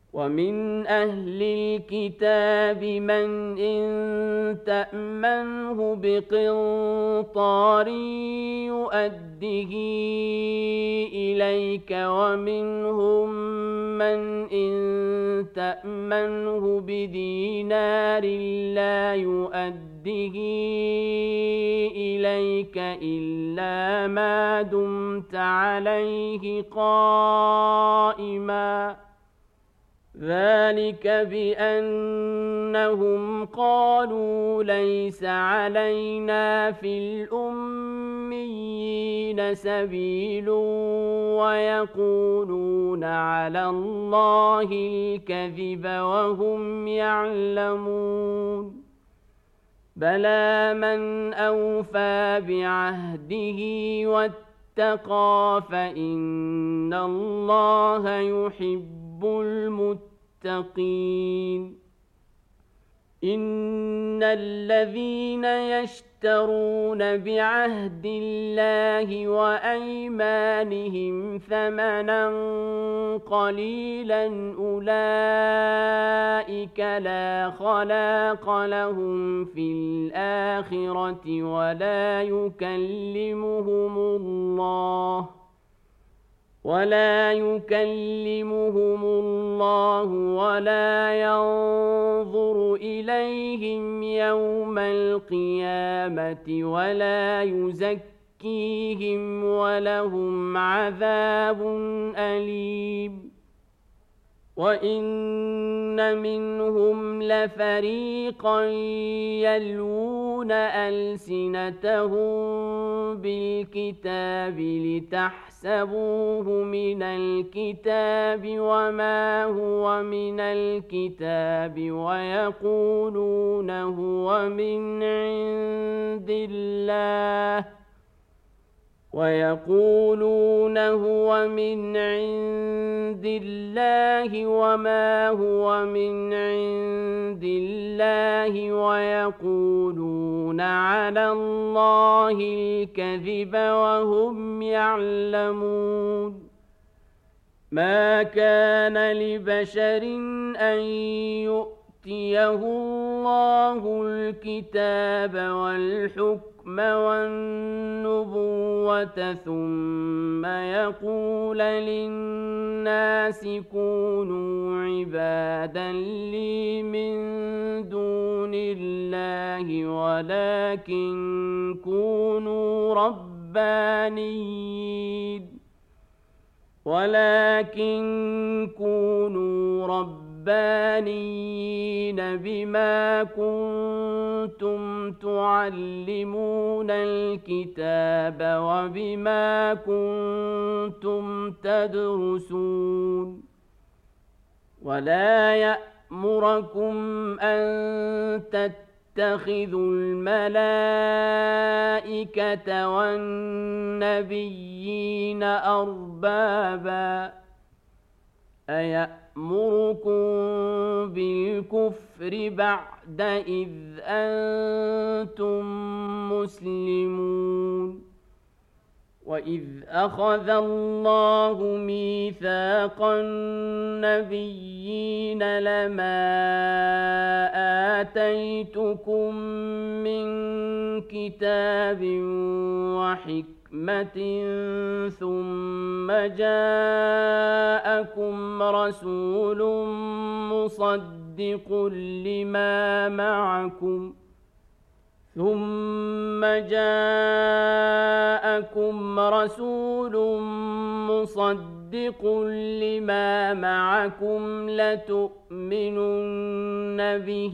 ومن أهل الكتاب من إن تأمنه بقنطار يؤده إليك ومنهم من إن تأمنه بدينار لا يؤده إليك إلا ما دمت عليه قائما ذلك بأنهم قالوا ليس علينا في الأميين سبيل ويقولون على الله الكذب وهم يعلمون بلى من أوفى بعهده واتقى فإن الله يحب المتقين إن الذين يشترون بعهد الله وأيمانهم ثمنا قليلا أولئك لا خلاق لهم في الآخرة ولا يكلمهم الله ولا ينظر إليهم يوم القيامة ولا يزكيهم ولهم عذاب أليم وإن منهم لفريقا يلوون ألسنتهم بالكتاب لتحسبوه من الكتاب وما هو من الكتاب ويقولون هو من عند الله وما هو من عند الله ويقولون على الله الكذب وهم يعلمون ما كان لبشر أن يؤتيه الله الكتاب والحكم والنبوة ثم يقول للناس كونوا عبادا لي من دون الله ولكن كونوا ربانيين بما كنتم تعلمون الكتاب وبما كنتم تدرسون ولا يأمركم أن تتخذوا الملائكة والنبيين أربابا أيأمركم بالكفر بعد إذ أنتم مسلمون وإذ أخذ الله ميثاق النبيين لما آتيتكم من كتاب وحكمة ثم جاءكم رسول مصدق لما معكم لتؤمنن به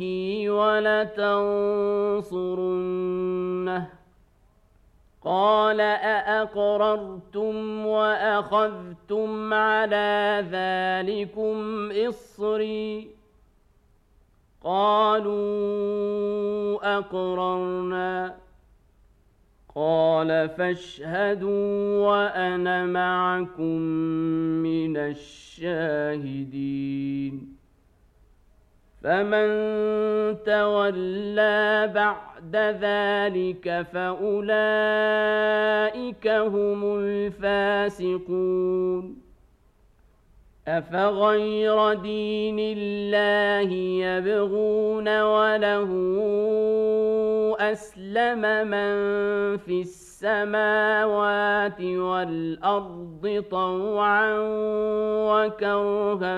ولتنصرنه قال أأقررتم وأخذتم على ذلكم إصري قالوا أقررنا قال فاشهدوا وأنا معكم من الشاهدين فمن تولى بعد ذلك فأولئك هم الفاسقون أفغير دين الله يبغون وله أسلم من في السماوات والأرض طوعا وكرها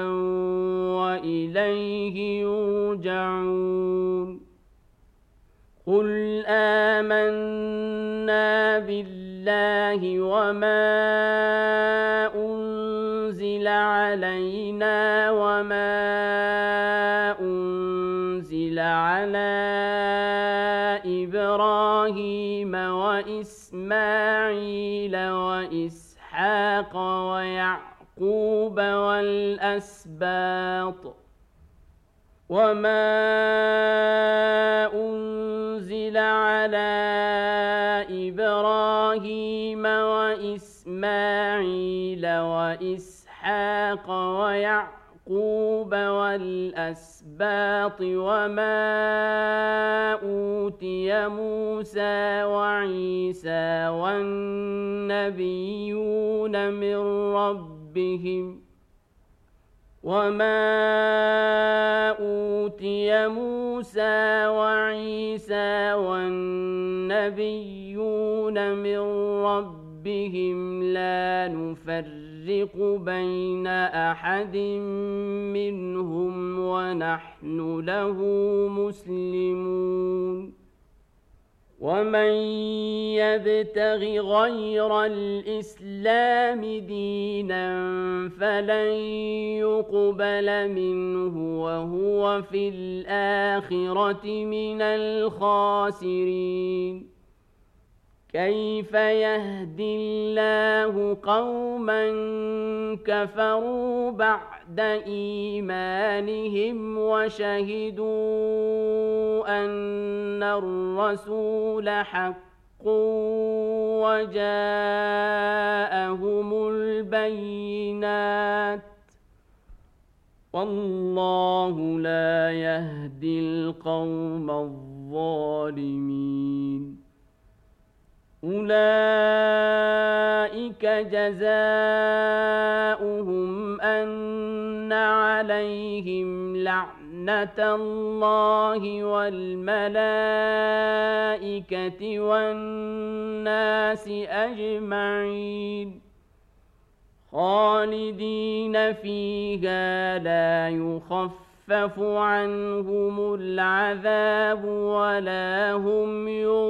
وإليه يرجعون قل آمنا بالله وما أنزل علينا وما أنزل على إبراهيم وإسماعيل وإسحاق ويعقوب والأسباط وما أنزل على إبراهيم وإسماعيل وإسحاق ويعقوب والأسباط وما أوتي موسى وعيسى والنبيون من ربهم وما أوتي موسى وعيسى والنبيون من ربهم لا نفرق بين أحد منهم ونحن له مسلمون ومن يبتغ غير الإسلام دينا فلن يقبل منه وهو في الآخرة من الخاسرين كيف يهدي الله قوما كفروا بعد إيمانهم وشهدوا أن الرسول حق وجاءهم البينات والله لا يهدي القوم الظالمين أولئك جزاؤهم أن عليهم لعنة الله والملائكة والناس أجمعين خالدين فيها لا يخفف عنهم العذاب ولا هم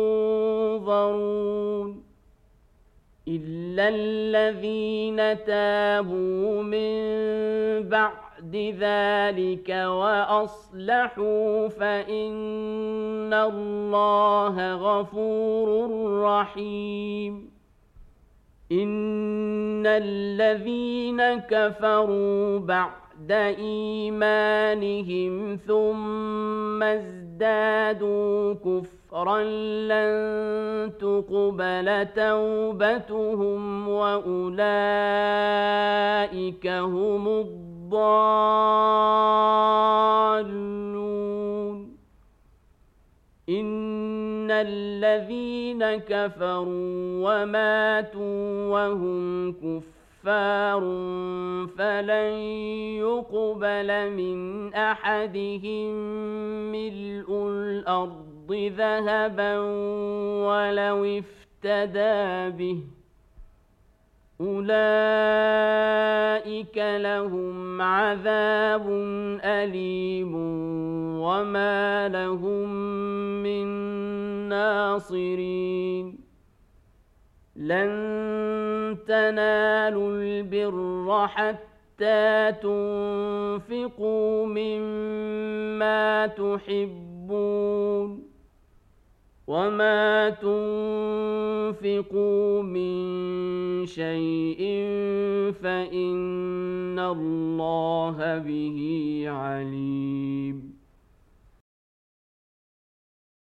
ينظرون إلا الذين تابوا من بعد ذلك وأصلحوا فإن الله غفور رحيم إن الذين كفروا بعد إيمانهم ثم ازدادوا كفرا لن تقبل توبتهم وأولئك هم الضالون إن الذين كفروا وماتوا وهم كفار فلن يقبل من أحدهم ملء الأرض ذهبا ولو افتدى به أولئك لهم عذاب أليم وما لهم من ناصرين لن تنالوا البر حتى تنفقوا مما تحبون وما تنفقوا من شيء فإن الله به عليم